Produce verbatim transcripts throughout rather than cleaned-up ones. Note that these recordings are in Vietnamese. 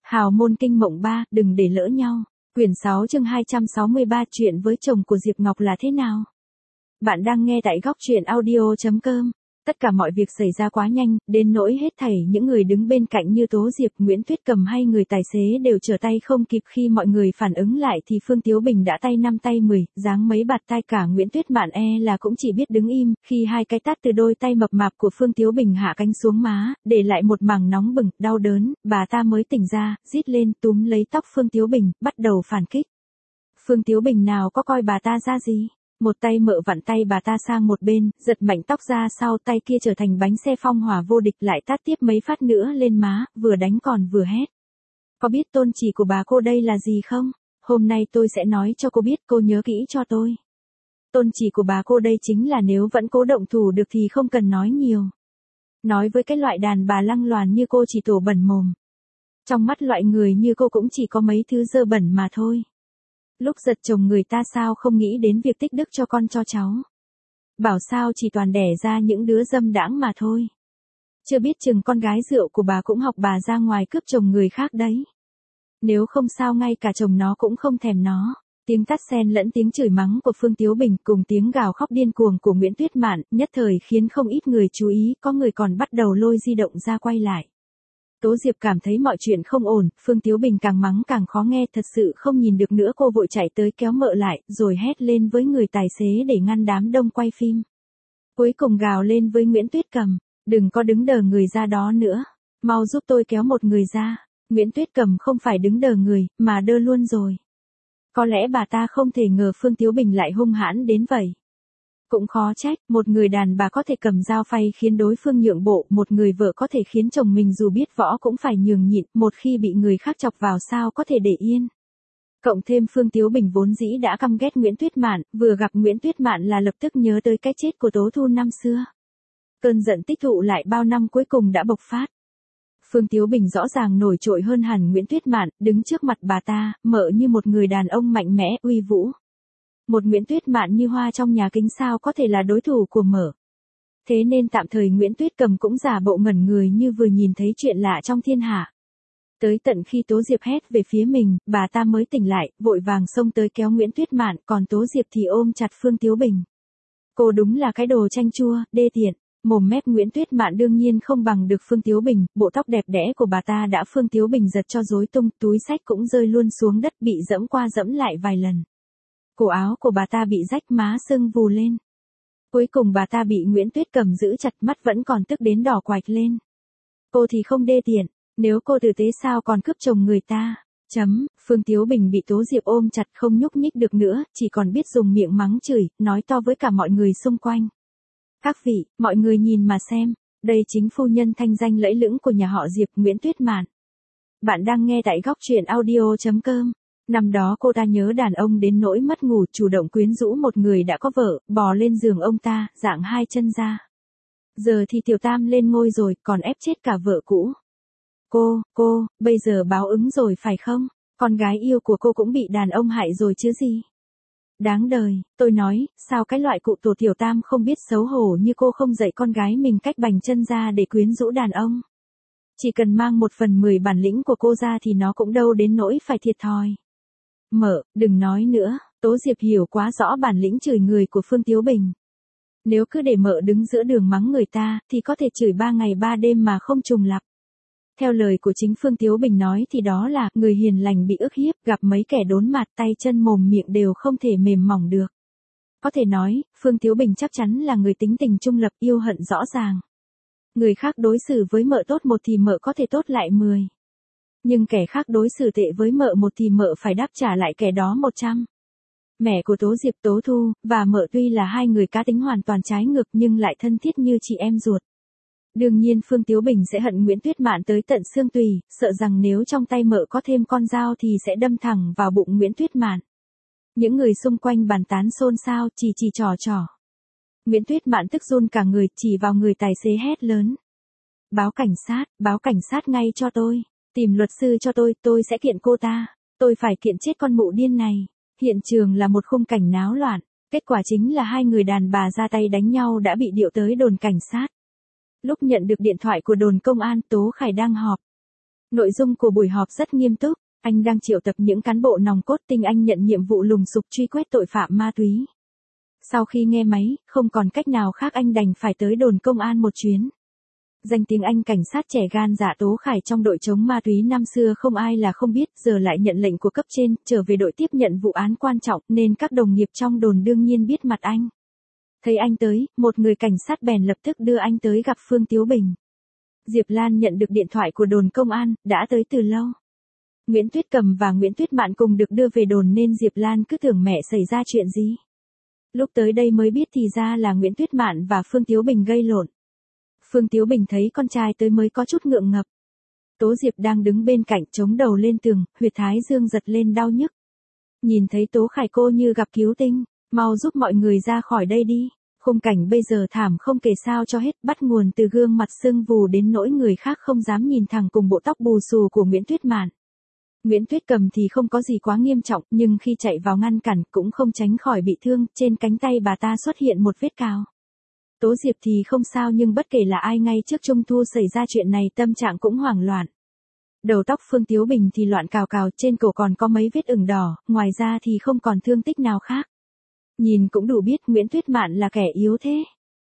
Hào môn kinh mộng ba, đừng để lỡ nhau. Quyển sáu chương hai trăm sáu mươi ba chuyện với chồng của Diệp Ngọc là thế nào? Bạn đang nghe tại góc truyện audio chấm com. Tất cả mọi việc xảy ra quá nhanh, đến nỗi hết thảy những người đứng bên cạnh như Tố Diệp, Nguyễn Tuyết Cầm hay người tài xế đều trở tay không kịp. Khi mọi người phản ứng lại thì Phương Tiếu Bình đã tay năm tay mười, giáng mấy bạt tai. Cả Nguyễn Tuyết Mạn e là cũng chỉ biết đứng im, khi hai cái tát từ đôi tay mập mạp của Phương Tiếu Bình hạ cánh xuống má, để lại một mảng nóng bừng, đau đớn, bà ta mới tỉnh ra, rít lên túm lấy tóc Phương Tiếu Bình, bắt đầu phản kích. Phương Tiếu Bình nào có coi bà ta ra gì. Một tay mợ vặn tay bà ta sang một bên, giật mảnh tóc ra sau, tay kia trở thành bánh xe phong hỏa vô địch, lại tát tiếp mấy phát nữa lên má, vừa đánh còn vừa hét. Có biết tôn chỉ của bà cô đây là gì không? Hôm nay tôi sẽ nói cho cô biết, cô nhớ kỹ cho tôi. Tôn chỉ của bà cô đây chính là nếu vẫn cố động thủ được thì không cần nói nhiều. Nói với cái loại đàn bà lăng loàn như cô chỉ tổ bẩn mồm. Trong mắt loại người như cô cũng chỉ có mấy thứ dơ bẩn mà thôi. Lúc giật chồng người ta sao không nghĩ đến việc tích đức cho con cho cháu. Bảo sao chỉ toàn đẻ ra những đứa dâm đãng mà thôi. Chưa biết chừng con gái rượu của bà cũng học bà ra ngoài cướp chồng người khác đấy. Nếu không sao ngay cả chồng nó cũng không thèm nó. Tiếng tát xen lẫn tiếng chửi mắng của Phương Tiếu Bình cùng tiếng gào khóc điên cuồng của Nguyễn Tuyết Mạn nhất thời khiến không ít người chú ý, có người còn bắt đầu lôi di động ra quay lại. Tố Diệp cảm thấy mọi chuyện không ổn, Phương Tiếu Bình càng mắng càng khó nghe, thật sự không nhìn được nữa, cô vội chạy tới kéo mợ lại, rồi hét lên với người tài xế để ngăn đám đông quay phim. Cuối cùng gào lên với Nguyễn Tuyết Cầm, đừng có đứng đờ người ra đó nữa, mau giúp tôi kéo một người ra. Nguyễn Tuyết Cầm không phải đứng đờ người, mà đơ luôn rồi. Có lẽ bà ta không thể ngờ Phương Tiếu Bình lại hung hãn đến vậy. Cũng khó trách, một người đàn bà có thể cầm dao phay khiến đối phương nhượng bộ, một người vợ có thể khiến chồng mình dù biết võ cũng phải nhường nhịn, một khi bị người khác chọc vào sao có thể để yên. Cộng thêm Phương Tiếu Bình vốn dĩ đã căm ghét Nguyễn Tuyết Mạn, vừa gặp Nguyễn Tuyết Mạn là lập tức nhớ tới cái chết của Tố Thu năm xưa. Cơn giận tích tụ lại bao năm cuối cùng đã bộc phát. Phương Tiếu Bình rõ ràng nổi trội hơn hẳn Nguyễn Tuyết Mạn, đứng trước mặt bà ta, mợ như một người đàn ông mạnh mẽ, uy vũ. Một Nguyễn Tuyết Mạn như hoa trong nhà kính sao có thể là đối thủ của mợ. Thế nên tạm thời Nguyễn Tuyết Cầm cũng giả bộ ngẩn người như vừa nhìn thấy chuyện lạ trong thiên hạ. Tới tận khi Tố Diệp hét về phía mình, bà ta mới tỉnh lại, vội vàng xông tới kéo Nguyễn Tuyết Mạn, còn Tố Diệp thì ôm chặt Phương Tiếu Bình. Cô đúng là cái đồ chanh chua, đê tiện. Mồm mép Nguyễn Tuyết Mạn đương nhiên không bằng được Phương Tiếu Bình, bộ tóc đẹp đẽ của bà ta đã Phương Tiếu Bình giật cho rối tung, túi xách cũng rơi luôn xuống đất, bị dẫm qua dẫm lại vài lần. Cổ áo của bà ta bị rách, má sưng vù lên. Cuối cùng bà ta bị Nguyễn Tuyết Cầm giữ chặt, mắt vẫn còn tức đến đỏ quạch lên. Cô thì không đê tiện, nếu cô tử tế sao còn cướp chồng người ta. Chấm, Phương Tiếu Bình bị Tố Diệp ôm chặt không nhúc nhích được nữa, chỉ còn biết dùng miệng mắng chửi, nói to với cả mọi người xung quanh. Các vị, mọi người nhìn mà xem, đây chính phu nhân thanh danh lẫy lững của nhà họ Diệp, Nguyễn Tuyết Mạn. Bạn đang nghe tại góc truyện audio chấm com. Năm đó cô ta nhớ đàn ông đến nỗi mất ngủ, chủ động quyến rũ một người đã có vợ, bò lên giường ông ta, dạng hai chân ra. Giờ thì tiểu tam lên ngôi rồi, còn ép chết cả vợ cũ. Cô, cô, bây giờ báo ứng rồi phải không? Con gái yêu của cô cũng bị đàn ông hại rồi chứ gì? Đáng đời, tôi nói, sao cái loại cụ tổ tiểu tam không biết xấu hổ như cô không dạy con gái mình cách bành chân ra để quyến rũ đàn ông? Chỉ cần mang một phần mười bản lĩnh của cô ra thì nó cũng đâu đến nỗi phải thiệt thòi. Mợ, đừng nói nữa, Tố Diệp hiểu quá rõ bản lĩnh chửi người của Phương Tiếu Bình. Nếu cứ để mợ đứng giữa đường mắng người ta, thì có thể chửi ba ngày ba đêm mà không trùng lặp. Theo lời của chính Phương Tiếu Bình nói thì đó là, người hiền lành bị ức hiếp, gặp mấy kẻ đốn mặt tay chân mồm miệng đều không thể mềm mỏng được. Có thể nói, Phương Tiếu Bình chắc chắn là người tính tình trung lập, yêu hận rõ ràng. Người khác đối xử với mợ tốt một thì mợ có thể tốt lại mười. Nhưng kẻ khác đối xử tệ với mợ một thì mợ phải đáp trả lại kẻ đó một trăm. Mẹ của Tố Diệp, Tố Thu, và mợ tuy là hai người cá tính hoàn toàn trái ngược nhưng lại thân thiết như chị em ruột. Đương nhiên Phương Tiếu Bình sẽ hận Nguyễn Tuyết Mạn tới tận xương tùy, sợ rằng nếu trong tay mợ có thêm con dao thì sẽ đâm thẳng vào bụng Nguyễn Tuyết Mạn. Những người xung quanh bàn tán xôn xao, chỉ chỉ trò trò. Nguyễn Tuyết Mạn tức run cả người, chỉ vào người tài xế hét lớn. Báo cảnh sát, báo cảnh sát ngay cho tôi. Tìm luật sư cho tôi, tôi sẽ kiện cô ta. Tôi phải kiện chết con mụ điên này. Hiện trường là một khung cảnh náo loạn. Kết quả chính là hai người đàn bà ra tay đánh nhau đã bị điệu tới đồn cảnh sát. Lúc nhận được điện thoại của đồn công an, Tố Khải đang họp. Nội dung của buổi họp rất nghiêm túc, anh đang triệu tập những cán bộ nòng cốt tinh anh nhận nhiệm vụ lùng sục truy quét tội phạm ma túy. Sau khi nghe máy, không còn cách nào khác anh đành phải tới đồn công an một chuyến. Danh tiếng anh cảnh sát trẻ gan dạ Tố Khải trong đội chống ma túy năm xưa không ai là không biết, giờ lại nhận lệnh của cấp trên, trở về đội tiếp nhận vụ án quan trọng, nên các đồng nghiệp trong đồn đương nhiên biết mặt anh. Thấy anh tới, một người cảnh sát bèn lập tức đưa anh tới gặp Phương Tiếu Bình. Diệp Lan nhận được điện thoại của đồn công an, đã tới từ lâu. Nguyễn Tuyết Cầm và Nguyễn Tuyết Mạn cùng được đưa về đồn nên Diệp Lan cứ tưởng mẹ xảy ra chuyện gì. Lúc tới đây mới biết thì ra là Nguyễn Tuyết Mạn và Phương Tiếu Bình gây lộn. Phương Tiếu Bình thấy con trai tới mới có chút ngượng ngập. Tố Diệp đang đứng bên cạnh chống đầu lên tường, huyệt thái dương giật lên đau nhức. Nhìn thấy Tố Khải cô như gặp cứu tinh, mau giúp mọi người ra khỏi đây đi. Khung cảnh bây giờ thảm không kể sao cho hết, bắt nguồn từ gương mặt sưng vù đến nỗi người khác không dám nhìn thẳng cùng bộ tóc bù xù của Nguyễn Tuyết Mạn. Nguyễn Tuyết Cầm thì không có gì quá nghiêm trọng, nhưng khi chạy vào ngăn cản cũng không tránh khỏi bị thương, trên cánh tay bà ta xuất hiện một vết cào. Tố Diệp thì không sao nhưng bất kể là ai ngay trước Trung thu xảy ra chuyện này tâm trạng cũng hoảng loạn. Đầu tóc Phương Tiếu Bình thì loạn cào cào, trên cổ còn có mấy vết ửng đỏ, ngoài ra thì không còn thương tích nào khác. Nhìn cũng đủ biết Nguyễn Tuyết Mạn là kẻ yếu thế.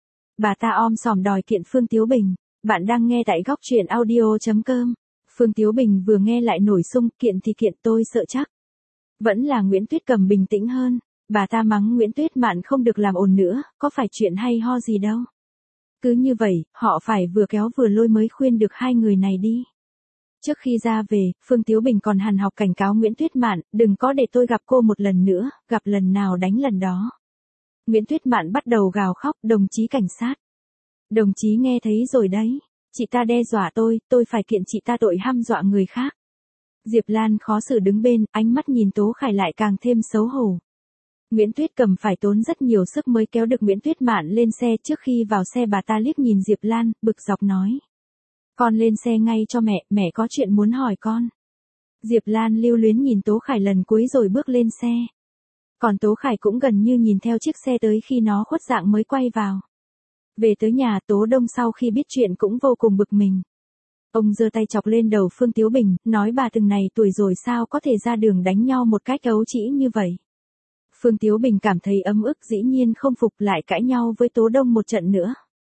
Bà ta om sòm đòi kiện Phương Tiếu Bình. Bạn đang nghe tại góc truyện audio chấm com. Phương Tiếu Bình vừa nghe lại nổi xung, kiện thì kiện tôi sợ chắc. Vẫn là Nguyễn Tuyết Cầm bình tĩnh hơn. Bà ta mắng Nguyễn Tuyết Mạn không được làm ồn nữa, có phải chuyện hay ho gì đâu. Cứ như vậy, họ phải vừa kéo vừa lôi mới khuyên được hai người này đi. Trước khi ra về, Phương Tiếu Bình còn hằn học cảnh cáo Nguyễn Tuyết Mạn, đừng có để tôi gặp cô một lần nữa, gặp lần nào đánh lần đó. Nguyễn Tuyết Mạn bắt đầu gào khóc, đồng chí cảnh sát. Đồng chí nghe thấy rồi đấy, chị ta đe dọa tôi, tôi phải kiện chị ta tội hăm dọa người khác. Diệp Lan khó xử đứng bên, ánh mắt nhìn Tố Khải lại càng thêm xấu hổ. Nguyễn Tuyết Cầm phải tốn rất nhiều sức mới kéo được Nguyễn Tuyết Mạn lên xe, trước khi vào xe bà ta liếc nhìn Diệp Lan, bực dọc nói. Con lên xe ngay cho mẹ, mẹ có chuyện muốn hỏi con. Diệp Lan lưu luyến nhìn Tố Khải lần cuối rồi bước lên xe. Còn Tố Khải cũng gần như nhìn theo chiếc xe tới khi nó khuất dạng mới quay vào. Về tới nhà, Tố Đông sau khi biết chuyện cũng vô cùng bực mình. Ông giơ tay chọc lên đầu Phương Tiếu Bình, nói bà từng này tuổi rồi sao có thể ra đường đánh nhau một cách ấu trĩ như vậy. Phương Tiếu Bình cảm thấy ấm ức, dĩ nhiên không phục, lại cãi nhau với Tố Đông một trận nữa.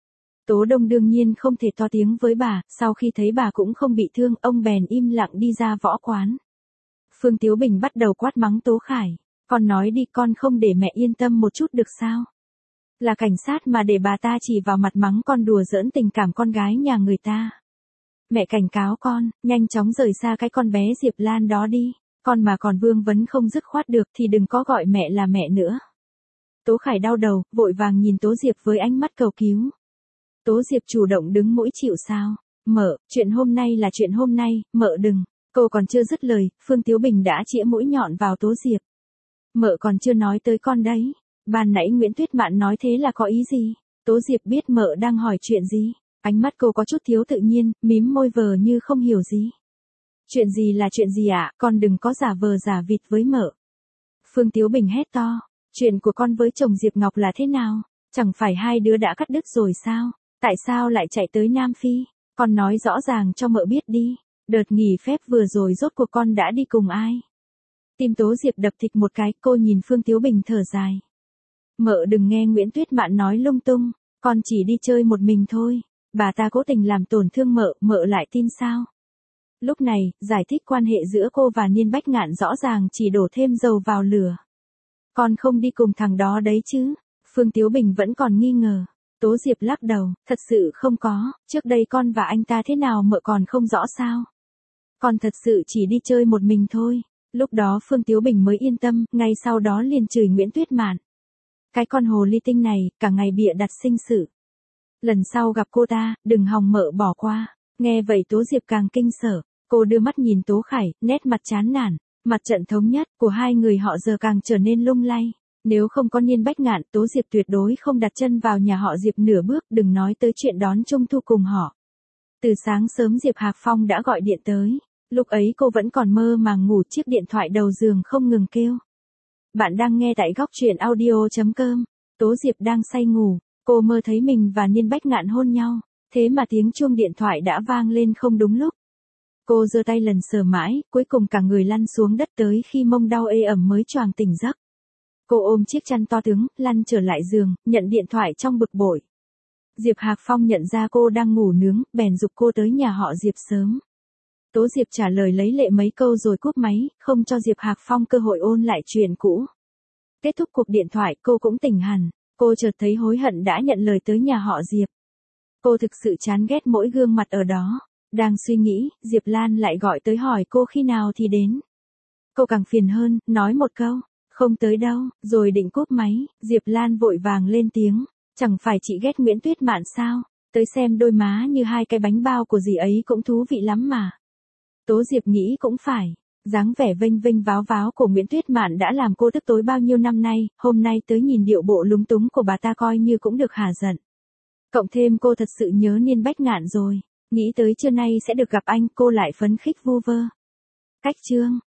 Tố Đông đương nhiên không thể to tiếng với bà, sau khi thấy bà cũng không bị thương, ông bèn im lặng đi ra võ quán. Phương Tiếu Bình bắt đầu quát mắng Tố Khải, con nói đi, con không để mẹ yên tâm một chút được sao? Là cảnh sát mà để bà ta chỉ vào mặt mắng con đùa giỡn tình cảm con gái nhà người ta. Mẹ cảnh cáo con, nhanh chóng rời xa cái con bé Diệp Lan đó đi, con mà còn vương vấn không dứt khoát được thì đừng có gọi mẹ là mẹ nữa. Tố Khải đau đầu, vội vàng nhìn Tố Diệp với ánh mắt cầu cứu. Tố Diệp chủ động đứng mũi chịu sao. Mợ, chuyện hôm nay là chuyện hôm nay, mợ đừng. Cô còn chưa dứt lời, Phương Tiếu Bình đã chĩa mũi nhọn vào Tố Diệp. Mợ còn chưa nói tới con đấy. Ban nãy Nguyễn Tuyết Mạn nói thế là có ý gì? Tố Diệp biết mợ đang hỏi chuyện gì. Ánh mắt cô có chút thiếu tự nhiên, mím môi vờ như không hiểu gì. Chuyện gì là chuyện gì ạ, à? Con đừng có giả vờ giả vịt với mợ. Phương Tiếu Bình hét to. Chuyện của con với chồng Diệp Ngọc là thế nào? Chẳng phải hai đứa đã cắt đứt rồi sao? Tại sao lại chạy tới Nam Phi? Con nói rõ ràng cho mợ biết đi. Đợt nghỉ phép vừa rồi rốt cuộc con đã đi cùng ai? Tim Tố Diệp đập thịch một cái, cô nhìn Phương Tiếu Bình thở dài. Mợ đừng nghe Nguyễn Tuyết Mạn nói lung tung, con chỉ đi chơi một mình thôi. Bà ta cố tình làm tổn thương mợ, mợ lại tin sao? Lúc này, giải thích quan hệ giữa cô và Niên Bách Ngạn rõ ràng chỉ đổ thêm dầu vào lửa. Con không đi cùng thằng đó đấy chứ? Phương Tiếu Bình vẫn còn nghi ngờ. Tố Diệp lắc đầu, thật sự không có, trước đây con và anh ta thế nào mợ còn không rõ sao? Con thật sự chỉ đi chơi một mình thôi. Lúc đó Phương Tiếu Bình mới yên tâm, ngay sau đó liền chửi Nguyễn Tuyết Mạn. Cái con hồ ly tinh này, cả ngày bịa đặt sinh sự. Lần sau gặp cô ta, đừng hòng mợ bỏ qua. Nghe vậy Tố Diệp càng kinh sợ, cô đưa mắt nhìn Tố Khải, nét mặt chán nản, mặt trận thống nhất của hai người họ giờ càng trở nên lung lay. Nếu không có Niên Bách Ngạn, Tố Diệp tuyệt đối không đặt chân vào nhà họ Diệp nửa bước, đừng nói tới chuyện đón Trung thu cùng họ. Từ sáng sớm Diệp Hạc Phong đã gọi điện tới, lúc ấy cô vẫn còn mơ màng ngủ, chiếc điện thoại đầu giường không ngừng kêu. Bạn đang nghe tại góc truyện audio chấm com. Tố Diệp đang say ngủ, cô mơ thấy mình và Niên Bách Ngạn hôn nhau, thế mà tiếng chuông điện thoại đã vang lên không đúng lúc. Cô giơ tay lần sờ mãi, cuối cùng cả người lăn xuống đất tới khi mông đau ê ẩm mới choàng tỉnh giấc. Cô ôm chiếc chăn to tướng, lăn trở lại giường, nhận điện thoại trong bực bội. Diệp Hạc Phong nhận ra cô đang ngủ nướng, bèn giục cô tới nhà họ Diệp sớm. Tố Diệp trả lời lấy lệ mấy câu rồi cúp máy, không cho Diệp Hạc Phong cơ hội ôn lại chuyện cũ. Kết thúc cuộc điện thoại cô cũng tỉnh hẳn, cô chợt thấy hối hận đã nhận lời tới nhà họ Diệp. Cô thực sự chán ghét mỗi gương mặt ở đó. Đang suy nghĩ, Diệp Lan lại gọi tới hỏi cô khi nào thì đến. Cô càng phiền hơn, nói một câu, không tới đâu, rồi định cúp máy, Diệp Lan vội vàng lên tiếng, chẳng phải chị ghét Nguyễn Tuyết Mạn sao, tới xem đôi má như hai cái bánh bao của dì ấy cũng thú vị lắm mà. Tố Diệp nghĩ cũng phải, dáng vẻ vênh vênh váo váo của Nguyễn Tuyết Mạn đã làm cô tức tối bao nhiêu năm nay, hôm nay tới nhìn điệu bộ lúng túng của bà ta coi như cũng được hả giận. Cộng thêm cô thật sự nhớ Niên Bách Ngạn rồi, nghĩ tới trưa nay sẽ được gặp anh cô lại phấn khích vu vơ. Cách chương